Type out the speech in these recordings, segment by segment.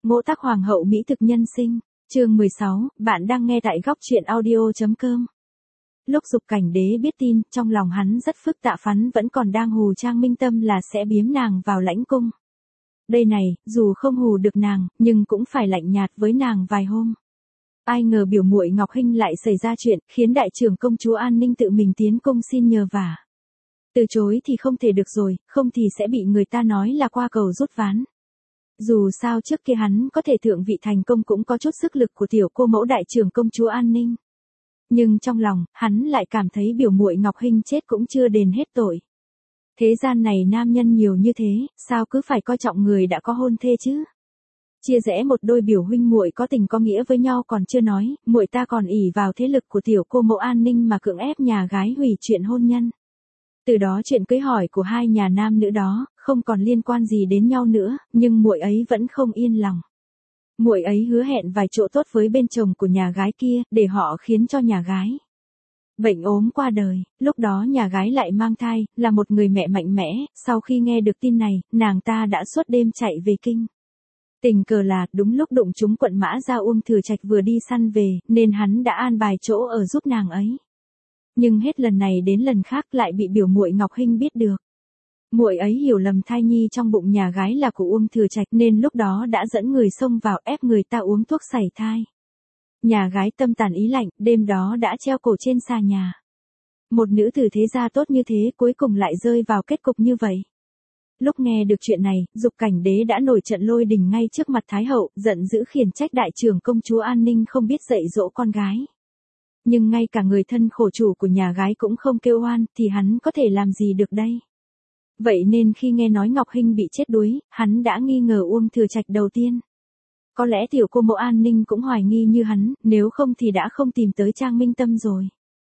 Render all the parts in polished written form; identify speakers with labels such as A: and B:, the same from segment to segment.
A: Ngũ Tắc Hoàng hậu mỹ thực nhân sinh, chương 16, bạn đang nghe tại góc truyện audio.com. Lúc Dục Cảnh Đế biết tin, trong lòng hắn rất phức tạp, hắn vẫn còn đang hù Trang Minh Tâm là sẽ biếm nàng vào lãnh cung. Đây này, dù không hù được nàng, nhưng cũng phải lạnh nhạt với nàng vài hôm. Ai ngờ biểu muội Ngọc Hinh lại xảy ra chuyện, khiến đại trưởng công chúa An Ninh tự mình tiến cung xin nhờ vả. Từ chối thì không thể được rồi, không thì sẽ bị người ta nói là qua cầu rút ván. Dù sao trước kia hắn có thể thượng vị thành công cũng có chút sức lực của tiểu cô mẫu đại trưởng công chúa An Ninh. Nhưng trong lòng, hắn lại cảm thấy biểu muội Ngọc Hinh chết cũng chưa đền hết tội. Thế gian này nam nhân nhiều như thế, sao cứ phải coi trọng người đã có hôn thê chứ? Chia rẽ một đôi biểu huynh muội có tình có nghĩa với nhau còn chưa nói, muội ta còn ỷ vào thế lực của tiểu cô mẫu An Ninh mà cưỡng ép nhà gái hủy chuyện hôn nhân. Từ đó chuyện cưới hỏi của hai nhà nam nữ đó không còn liên quan gì đến nhau nữa, nhưng muội ấy vẫn không yên lòng. Muội ấy hứa hẹn vài chỗ tốt với bên chồng của nhà gái kia, để họ khiến cho nhà gái bệnh ốm qua đời. Lúc đó nhà gái lại mang thai, là một người mẹ mạnh mẽ. Sau khi nghe được tin này, nàng ta đã suốt đêm chạy về kinh. Tình cờ là đúng lúc đụng trúng quận Mã Gia Uông Thừa Trạch vừa đi săn về, nên hắn đã an bài chỗ ở giúp nàng ấy. Nhưng hết lần này đến lần khác lại bị biểu muội Ngọc Hinh biết được. Muội ấy hiểu lầm thai nhi trong bụng nhà gái là của Uông Thừa Trạch, nên lúc đó đã dẫn người xông vào ép người ta uống thuốc sảy thai. Nhà gái tâm tàn ý lạnh, đêm đó đã treo cổ trên xà nhà. Một nữ tử thế gia tốt như thế cuối cùng lại rơi vào kết cục như vậy. Lúc nghe được chuyện này, Dục Cảnh Đế đã nổi trận lôi đình ngay trước mặt Thái hậu, giận dữ khiển trách đại trưởng công chúa An Ninh không biết dạy dỗ con gái. Nhưng ngay cả người thân khổ chủ của nhà gái cũng không kêu oan, thì hắn có thể làm gì được đây? Vậy nên khi nghe nói Ngọc Hinh bị chết đuối, hắn đã nghi ngờ Uông Thừa Trạch đầu tiên. Có lẽ tiểu cô mẫu An Ninh cũng hoài nghi như hắn, nếu không thì đã không tìm tới Trang Minh Tâm rồi.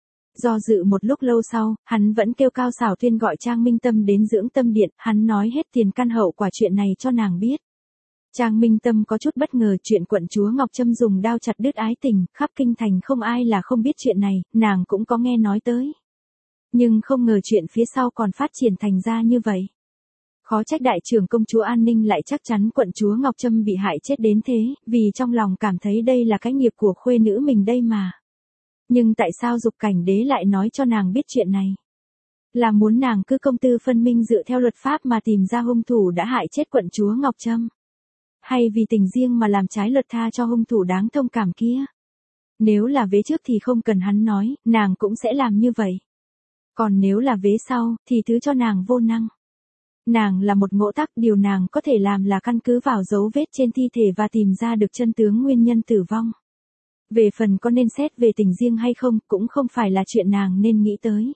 A: Do dự một lúc lâu sau, hắn vẫn kêu cao xảo tuyên gọi Trang Minh Tâm đến dưỡng tâm điện, hắn nói hết tiền căn hậu quả chuyện này cho nàng biết. Trang Minh Tâm có chút bất ngờ chuyện quận chúa Ngọc Trâm dùng đao chặt đứt ái tình, khắp kinh thành không ai là không biết chuyện này, nàng cũng có nghe nói tới. Nhưng không ngờ chuyện phía sau còn phát triển thành ra như vậy. Khó trách đại trưởng công chúa An Ninh lại chắc chắn quận chúa Ngọc Trâm bị hại chết đến thế, vì trong lòng cảm thấy đây là cái nghiệp của khuê nữ mình đây mà. Nhưng tại sao Dục Cảnh Đế lại nói cho nàng biết chuyện này? Là muốn nàng cứ công tư phân minh dựa theo luật pháp mà tìm ra hung thủ đã hại chết quận chúa Ngọc Trâm? Hay vì tình riêng mà làm trái luật tha cho hung thủ đáng thông cảm kia? Nếu là vế trước thì không cần hắn nói, nàng cũng sẽ làm như vậy. Còn nếu là vế sau, thì thứ cho nàng vô năng. Nàng là một ngộ tắc, điều nàng có thể làm là căn cứ vào dấu vết trên thi thể và tìm ra được chân tướng nguyên nhân tử vong. Về phần có nên xét về tình riêng hay không, cũng không phải là chuyện nàng nên nghĩ tới.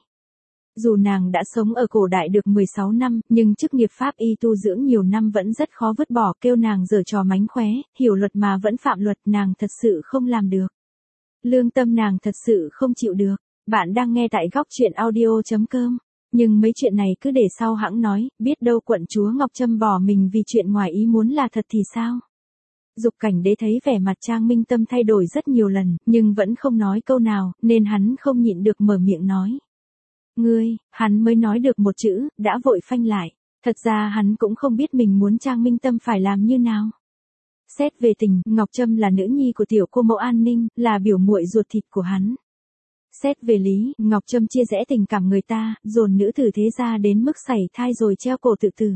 A: Dù nàng đã sống ở cổ đại được 16 năm, nhưng chức nghiệp pháp y tu dưỡng nhiều năm vẫn rất khó vứt bỏ, kêu nàng giở trò mánh khóe, hiểu luật mà vẫn phạm luật, nàng thật sự không làm được. Lương tâm nàng thật sự không chịu được. Bạn đang nghe tại góc truyện audio.com. Nhưng mấy chuyện này cứ để sau hãng nói, biết đâu quận chúa Ngọc Trâm bỏ mình vì chuyện ngoài ý muốn là thật thì sao? Dục Cảnh Đế thấy vẻ mặt Trang Minh Tâm thay đổi rất nhiều lần, nhưng vẫn không nói câu nào, nên hắn không nhịn được mở miệng nói. Ngươi, hắn mới nói được một chữ, đã vội phanh lại. Thật ra hắn cũng không biết mình muốn Trang Minh Tâm phải làm như nào. Xét về tình, Ngọc Trâm là nữ nhi của tiểu cô mẫu An Ninh, là biểu muội ruột thịt của hắn. Xét về lý, Ngọc Trâm chia rẽ tình cảm người ta, dồn nữ tử thế gia đến mức sảy thai rồi treo cổ tự tử.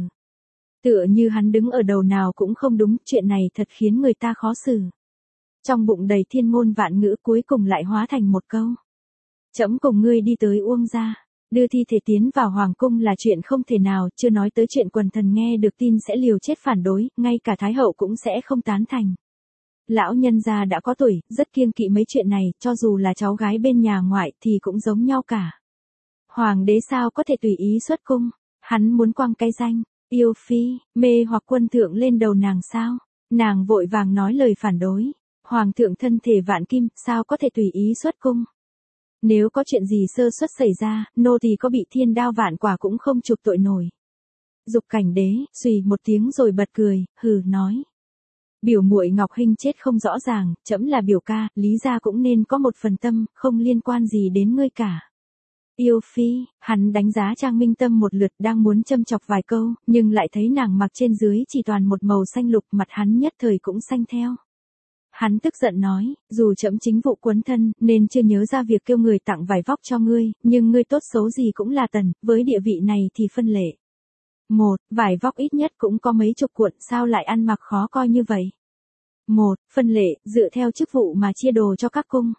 A: Tựa như hắn đứng ở đầu nào cũng không đúng, chuyện này thật khiến người ta khó xử. Trong bụng đầy thiên ngôn vạn ngữ cuối cùng lại hóa thành một câu. Trẫm cùng ngươi đi tới Uông gia, đưa thi thể tiến vào hoàng cung là chuyện không thể nào, chưa nói tới chuyện quần thần nghe được tin sẽ liều chết phản đối, ngay cả Thái hậu cũng sẽ không tán thành. Lão nhân gia đã có tuổi, rất kiêng kỵ mấy chuyện này, cho dù là cháu gái bên nhà ngoại thì cũng giống nhau cả. Hoàng đế sao có thể tùy ý xuất cung, hắn muốn quăng cái danh yêu phi, mê hoặc quân thượng lên đầu nàng sao? Nàng vội vàng nói lời phản đối. Hoàng thượng thân thể vạn kim, sao có thể tùy ý xuất cung? Nếu có chuyện gì sơ suất xảy ra, nô tỳ có bị thiên đao vạn quả cũng không chuộc tội nổi. Dục Cảnh Đế, xùy một tiếng rồi bật cười, hừ nói. Biểu muội Ngọc Hinh chết không rõ ràng, trẫm là biểu ca, lý ra cũng nên có một phần tâm, không liên quan gì đến ngươi cả. Yêu phi, hắn đánh giá Trang Minh Tâm một lượt đang muốn châm chọc vài câu, nhưng lại thấy nàng mặc trên dưới chỉ toàn một màu xanh lục, mặt hắn nhất thời cũng xanh theo. Hắn tức giận nói, dù trẫm chính vụ quấn thân, nên chưa nhớ ra việc kêu người tặng vải vóc cho ngươi, nhưng ngươi tốt xấu gì cũng là tần, với địa vị này thì phân lệ. Một, vải vóc ít nhất cũng có mấy chục cuộn, sao lại ăn mặc khó coi như vậy? Một, phân lệ, dựa theo chức vụ mà chia đồ cho các cung.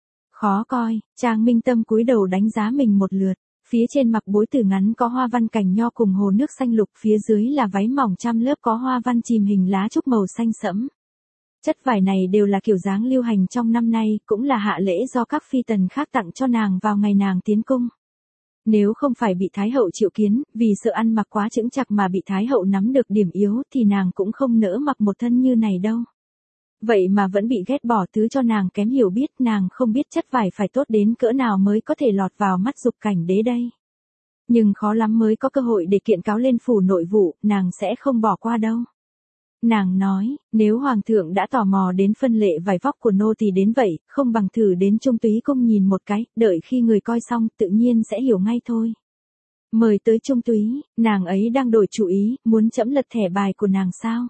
A: Khó coi, Trang Minh Tâm cúi đầu đánh giá mình một lượt, phía trên mặc bối tử ngắn có hoa văn cành nho cùng hồ nước xanh lục, phía dưới là váy mỏng trăm lớp có hoa văn chìm hình lá trúc màu xanh sẫm. Chất vải này đều là kiểu dáng lưu hành trong năm nay, cũng là hạ lễ do các phi tần khác tặng cho nàng vào ngày nàng tiến cung. Nếu không phải bị Thái hậu triệu kiến, vì sợ ăn mặc quá chững chạc mà bị Thái hậu nắm được điểm yếu thì nàng cũng không nỡ mặc một thân như này đâu. Vậy mà vẫn bị ghét bỏ, thứ cho nàng kém hiểu biết, nàng không biết chất vải phải tốt đến cỡ nào mới có thể lọt vào mắt Dục Cảnh Đế đây. Nhưng khó lắm mới có cơ hội để kiện cáo lên phủ nội vụ, nàng sẽ không bỏ qua đâu. Nàng nói, nếu hoàng thượng đã tò mò đến phân lệ vải vóc của nô tỳ đến vậy, không bằng thử đến Trung Túy cung nhìn một cái, đợi khi người coi xong tự nhiên sẽ hiểu ngay thôi. Mời tới Trung Túy, nàng ấy đang đổi chủ ý, muốn trẫm lật thẻ bài của nàng sao?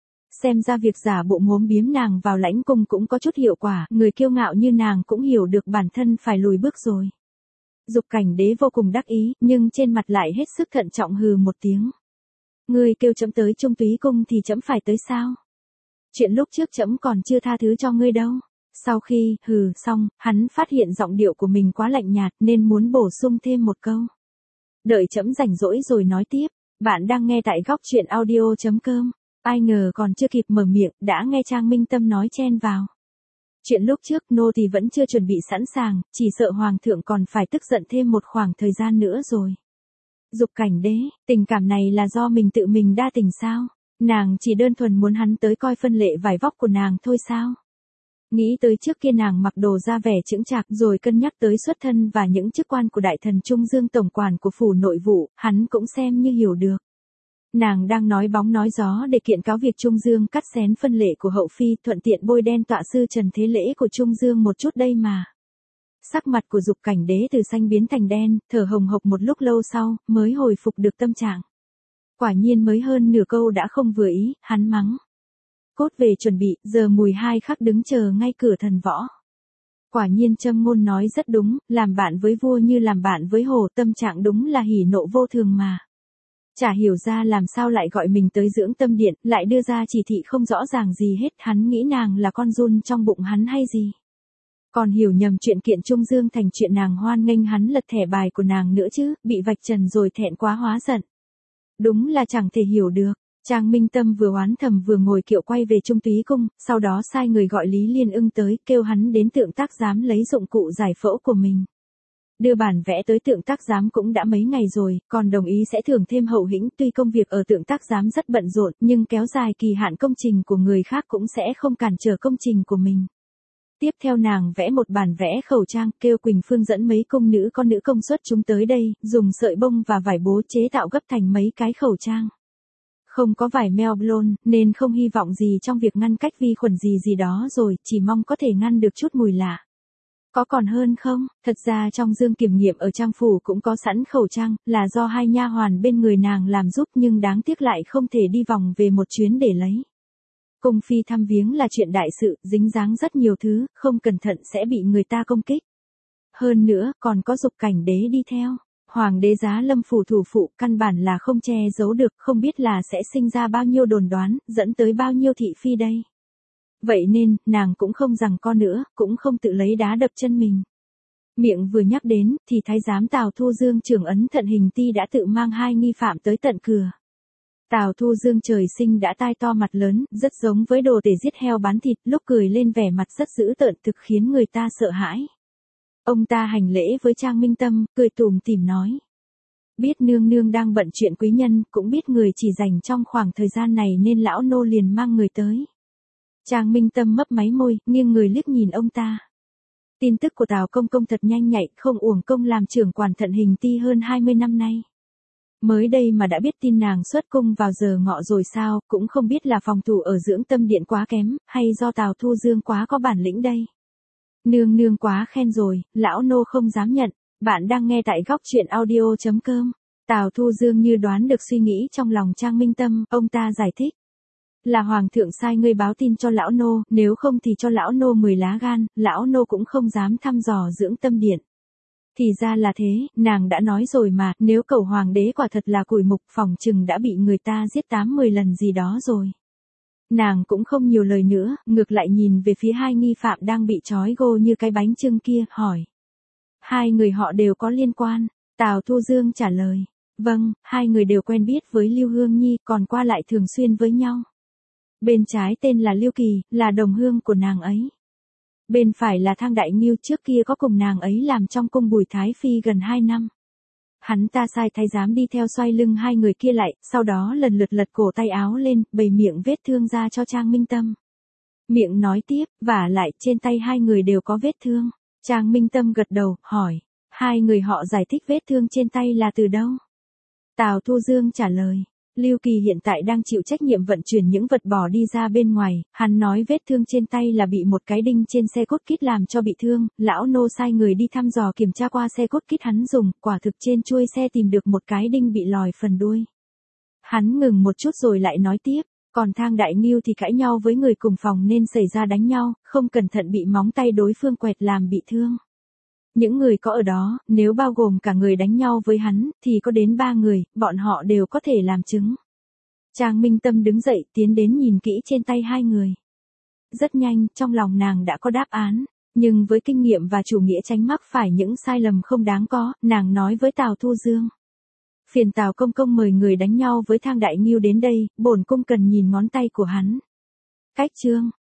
A: Xem ra việc giả bộ mốm biếm nàng vào lãnh cung cũng có chút hiệu quả, người kiêu ngạo như nàng cũng hiểu được bản thân phải lùi bước rồi. Dục Cảnh Đế vô cùng đắc ý, nhưng trên mặt lại hết sức thận trọng hừ một tiếng. Ngươi kêu trẫm tới Trung Túy cung thì trẫm phải tới sao? Chuyện lúc trước trẫm còn chưa tha thứ cho ngươi đâu. Sau khi hừ xong, hắn phát hiện giọng điệu của mình quá lạnh nhạt nên muốn bổ sung thêm một câu. Đợi trẫm rảnh rỗi rồi nói tiếp. Bạn đang nghe tại góc truyện audio.com. Ai ngờ còn chưa kịp mở miệng, đã nghe Trang Minh Tâm nói chen vào. Chuyện lúc trước nô thì vẫn chưa chuẩn bị sẵn sàng, chỉ sợ hoàng thượng còn phải tức giận thêm một khoảng thời gian nữa rồi. Dục Cảnh Đế, tình cảm này là do mình tự mình đa tình sao? Nàng chỉ đơn thuần muốn hắn tới coi phân lệ vải vóc của nàng thôi sao? Nghĩ tới trước kia nàng mặc đồ ra vẻ chững chạc rồi cân nhắc tới xuất thân và những chức quan của đại thần Trung Dương tổng quản của phủ nội vụ, hắn cũng xem như hiểu được. Nàng đang nói bóng nói gió để kiện cáo việc Trung Dương cắt xén phân lệ của hậu phi, thuận tiện bôi đen tọa sư Trần Thế Lễ của Trung Dương một chút đây mà. Sắc mặt của Dục Cảnh Đế từ xanh biến thành đen, thở hồng hộc một lúc lâu sau, mới hồi phục được tâm trạng. Quả nhiên mới hơn nửa câu đã không vừa ý, hắn mắng. Cốt về chuẩn bị, giờ mùi 2 khắc đứng chờ ngay cửa thần võ. Quả nhiên Châm Ngôn nói rất đúng, làm bạn với vua như làm bạn với hổ, tâm trạng đúng là hỉ nộ vô thường mà. Chả hiểu ra làm sao lại gọi mình tới dưỡng tâm điện, lại đưa ra chỉ thị không rõ ràng gì hết, hắn nghĩ nàng là con giun trong bụng hắn hay gì. Còn hiểu nhầm chuyện kiện Trung Dương thành chuyện nàng hoan nghênh hắn lật thẻ bài của nàng nữa chứ, bị vạch trần rồi thẹn quá hóa giận. Đúng là chẳng thể hiểu được. Trang Minh Tâm vừa oán thầm vừa ngồi kiệu quay về Trung Túy cung, sau đó sai người gọi Lý Liên Ưng tới, kêu hắn đến tượng tác giám lấy dụng cụ giải phẫu của mình. Đưa bản vẽ tới tượng tác giám cũng đã mấy ngày rồi, còn đồng ý sẽ thưởng thêm hậu hĩnh, tuy công việc ở tượng tác giám rất bận rộn, nhưng kéo dài kỳ hạn công trình của người khác cũng sẽ không cản trở công trình của mình. Tiếp theo nàng vẽ một bản vẽ khẩu trang, kêu Quỳnh Phương dẫn mấy công nữ con nữ công suất chúng tới đây, dùng sợi bông và vải bố chế tạo gấp thành mấy cái khẩu trang. Không có vải Melblon, nên không hy vọng gì trong việc ngăn cách vi khuẩn gì đó rồi, chỉ mong có thể ngăn được chút mùi lạ. Có còn hơn không? Thật ra trong dương kiểm nghiệm ở trang phủ cũng có sẵn khẩu trang, là do 2 nha hoàn bên người nàng làm giúp, nhưng đáng tiếc lại không thể đi vòng về một chuyến để lấy. Cung phi thăm viếng là chuyện đại sự, dính dáng rất nhiều thứ, không cẩn thận sẽ bị người ta công kích. Hơn nữa, còn có Dục Cảnh Đế đi theo. Hoàng đế Giá Lâm phủ thủ phụ, căn bản là không che giấu được, không biết là sẽ sinh ra bao nhiêu đồn đoán, dẫn tới bao nhiêu thị phi đây. Vậy nên, nàng cũng không giằng co nữa, cũng không tự lấy đá đập chân mình. Miệng vừa nhắc đến, thì thái giám Tào Thu Dương trưởng ấn Thận Hình Ti đã tự mang 2 nghi phạm tới tận cửa. Tào Thu Dương trời sinh đã tai to mặt lớn, rất giống với đồ tể giết heo bán thịt, lúc cười lên vẻ mặt rất dữ tợn, thực khiến người ta sợ hãi. Ông ta hành lễ với Trang Minh Tâm, cười tủm tỉm nói. Biết nương nương đang bận chuyện quý nhân, cũng biết người chỉ dành trong khoảng thời gian này nên lão nô liền mang người tới. Trang Minh Tâm mấp máy môi, nghiêng người liếc nhìn ông ta. Tin tức của Tào Công Công thật nhanh nhạy, không uổng công làm trưởng quản Thận Hình Ti hơn 20 năm nay. Mới đây mà đã biết tin nàng xuất cung vào giờ ngọ rồi sao, cũng không biết là phòng thủ ở dưỡng tâm điện quá kém, hay do Tào Thu Dương quá có bản lĩnh đây. Nương nương quá khen rồi, lão nô không dám nhận. Bạn đang nghe tại góc truyện audio.com. Tào Thu Dương như đoán được suy nghĩ trong lòng Trang Minh Tâm, ông ta giải thích. Là hoàng thượng sai ngươi báo tin cho lão nô, nếu không thì cho lão nô 10 lá gan, lão nô cũng không dám thăm dò dưỡng tâm điện. Thì ra là thế, nàng đã nói rồi mà, nếu cẩu hoàng đế quả thật là củi mục, phỏng chừng đã bị người ta giết 8-10 lần gì đó rồi. Nàng cũng không nhiều lời nữa, ngược lại nhìn về phía hai nghi phạm đang bị trói gô như cái bánh chưng kia, hỏi. Hai người họ đều có liên quan, Tào Thu Dương trả lời. Vâng, hai người đều quen biết với Lưu Hương Nhi, còn qua lại thường xuyên với nhau. Bên trái tên là Lưu Kỳ, là đồng hương của nàng ấy. Bên phải là Thang Đại Nghiêu, trước kia có cùng nàng ấy làm trong cung Bùi Thái Phi gần 2 năm. Hắn ta sai thái giám đi theo xoay lưng hai người kia lại, sau đó lần lượt lật cổ tay áo lên, bày miệng vết thương ra cho Trang Minh Tâm. Miệng nói tiếp, vả lại trên tay hai người đều có vết thương. Trang Minh Tâm gật đầu, hỏi. Hai người họ giải thích vết thương trên tay là từ đâu? Tào Thu Dương trả lời. Lưu Kỳ hiện tại đang chịu trách nhiệm vận chuyển những vật bỏ đi ra bên ngoài, hắn nói vết thương trên tay là bị một cái đinh trên xe cốt kít làm cho bị thương, lão nô sai người đi thăm dò kiểm tra qua xe cốt kít hắn dùng, quả thực trên chuôi xe tìm được một cái đinh bị lòi phần đuôi. Hắn ngừng một chút rồi lại nói tiếp, còn Thang Đại Nghiêu thì cãi nhau với người cùng phòng nên xảy ra đánh nhau, không cẩn thận bị móng tay đối phương quẹt làm bị thương. Những người có ở đó, nếu bao gồm cả người đánh nhau với hắn, thì có đến 3 người, bọn họ đều có thể làm chứng. Trang Minh Tâm đứng dậy tiến đến nhìn kỹ trên tay hai người. Rất nhanh, trong lòng nàng đã có đáp án, nhưng với kinh nghiệm và chủ nghĩa tránh mắc phải những sai lầm không đáng có, nàng nói với Tào Thu Dương. Phiền Tào công công mời người đánh nhau với Thang Đại Nghiêu đến đây, bổn cung cần nhìn ngón tay của hắn. Cách chương.